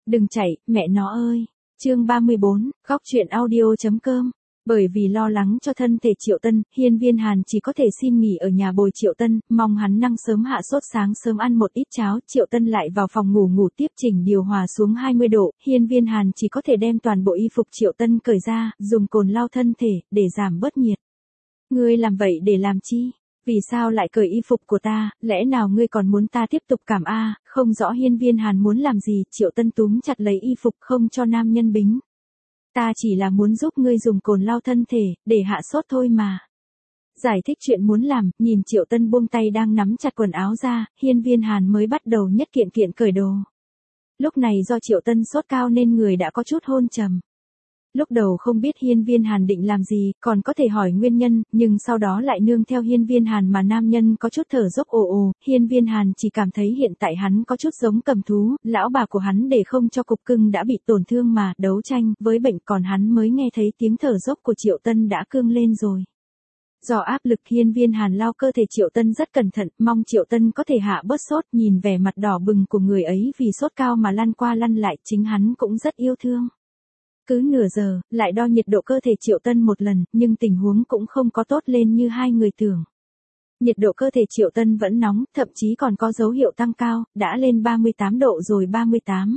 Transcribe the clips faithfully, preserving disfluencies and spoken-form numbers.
Đừng chạy, mẹ nó ơi. Chương ba mươi bốn, góc truyện audio.com. Bởi vì lo lắng cho thân thể Triệu Tân, Hiên Viên Hàn chỉ có thể xin nghỉ ở nhà bồi Triệu Tân, mong hắn năng sớm hạ sốt, sáng sớm ăn một ít cháo. Triệu Tân lại vào phòng ngủ ngủ tiếp, chỉnh điều hòa xuống hai mươi độ, Hiên Viên Hàn chỉ có thể đem toàn bộ y phục Triệu Tân cởi ra, dùng cồn lau thân thể, để giảm bớt nhiệt. Ngươi làm vậy để làm chi? Vì sao lại cởi y phục của ta, lẽ nào ngươi còn muốn ta tiếp tục cảm a? Không rõ Hiên Viên Hàn muốn làm gì, Triệu Tân túm chặt lấy y phục không cho nam nhân bính. Ta chỉ là muốn giúp ngươi dùng cồn lau thân thể, để hạ sốt thôi mà. Giải thích chuyện muốn làm, nhìn Triệu Tân buông tay đang nắm chặt quần áo ra, Hiên Viên Hàn mới bắt đầu nhất kiện kiện cởi đồ. Lúc này do Triệu Tân sốt cao nên người đã có chút hôn trầm. Lúc đầu không biết Hiên Viên Hàn định làm gì, còn có thể hỏi nguyên nhân, nhưng sau đó lại nương theo Hiên Viên Hàn mà nam nhân có chút thở dốc ồ ồ, Hiên Viên Hàn chỉ cảm thấy hiện tại hắn có chút giống cầm thú, lão bà của hắn để không cho cục cưng đã bị tổn thương mà, đấu tranh với bệnh, còn hắn mới nghe thấy tiếng thở dốc của Triệu Tân đã cương lên rồi. Do áp lực Hiên Viên Hàn lau cơ thể Triệu Tân rất cẩn thận, mong Triệu Tân có thể hạ bớt sốt, nhìn vẻ mặt đỏ bừng của người ấy vì sốt cao mà lăn qua lăn lại, chính hắn cũng rất yêu thương. Cứ nửa giờ, lại đo nhiệt độ cơ thể Triệu Tân một lần, nhưng tình huống cũng không có tốt lên như hai người tưởng. Nhiệt độ cơ thể Triệu Tân vẫn nóng, thậm chí còn có dấu hiệu tăng cao, đã lên ba mươi tám độ rồi. Ba mươi tám.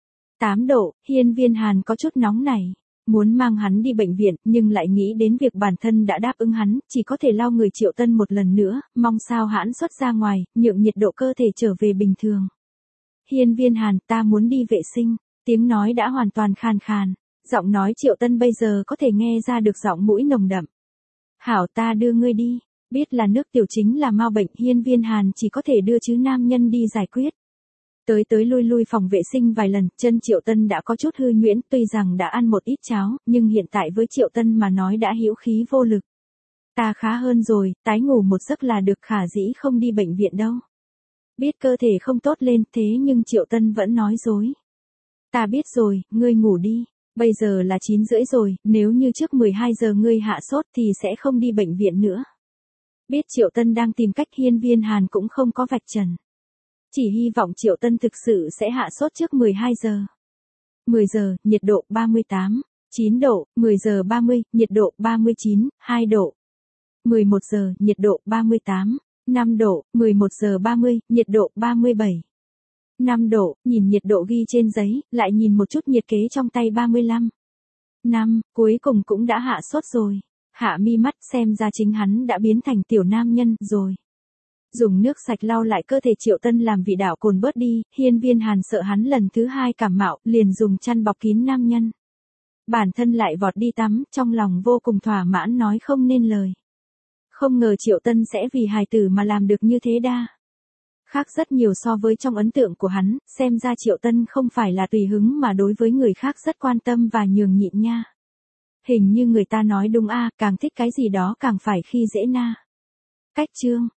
tám độ, Hiên Viên Hàn có chút nóng này. Muốn mang hắn đi bệnh viện, nhưng lại nghĩ đến việc bản thân đã đáp ứng hắn, chỉ có thể lau người Triệu Tân một lần nữa, mong sao hãn xuất ra ngoài, nhượng nhiệt độ cơ thể trở về bình thường. Hiên Viên Hàn, ta muốn đi vệ sinh. Tiếng nói đã hoàn toàn khàn khàn. Giọng nói Triệu Tân bây giờ có thể nghe ra được giọng mũi nồng đậm. Hảo, ta đưa ngươi đi. Biết là nước tiểu chính là mau bệnh, Hiên Viên Hàn chỉ có thể đưa chứ nam nhân đi giải quyết. Tới tới lui lui phòng vệ sinh vài lần, chân Triệu Tân đã có chút hư nhuyễn, tuy rằng đã ăn một ít cháo, nhưng hiện tại với Triệu Tân mà nói đã hữu khí vô lực. Ta khá hơn rồi, tái ngủ một giấc là được, khả dĩ không đi bệnh viện đâu. Biết cơ thể không tốt lên, thế nhưng Triệu Tân vẫn nói dối. Ta biết rồi, ngươi ngủ đi. Bây giờ là chín rưỡi rồi, nếu như trước mười hai giờ ngươi hạ sốt thì sẽ không đi bệnh viện nữa. Biết Triệu Tân đang tìm cách, Hiên Viên Hàn cũng không có vạch trần. Chỉ hy vọng Triệu Tân thực sự sẽ hạ sốt trước mười hai giờ. mười giờ, nhiệt độ ba mươi tám, chín độ, mười giờ ba mươi, nhiệt độ ba mươi chín, hai độ. mười một giờ, nhiệt độ ba mươi tám, năm độ, mười một giờ ba mươi, nhiệt độ ba mươi bảy. năm độ, nhìn nhiệt độ ghi trên giấy, lại nhìn một chút nhiệt kế trong tay ba mươi lăm. năm, cuối cùng cũng đã hạ sốt rồi. Hạ mi mắt, xem ra chính hắn đã biến thành tiểu nam nhân rồi. Dùng nước sạch lau lại cơ thể Triệu Tân làm vị đạo cồn bớt đi, Hiên Viên Hàn sợ hắn lần thứ hai cảm mạo, liền dùng chăn bọc kín nam nhân. Bản thân lại vọt đi tắm, trong lòng vô cùng thỏa mãn nói không nên lời. Không ngờ Triệu Tân sẽ vì hài tử mà làm được như thế đa. Khác rất nhiều so với trong ấn tượng của hắn, xem ra Triệu Tân không phải là tùy hứng mà đối với người khác rất quan tâm và nhường nhịn nha. Hình như người ta nói đúng a, càng thích cái gì đó càng phải khi dễ na. Cách chương.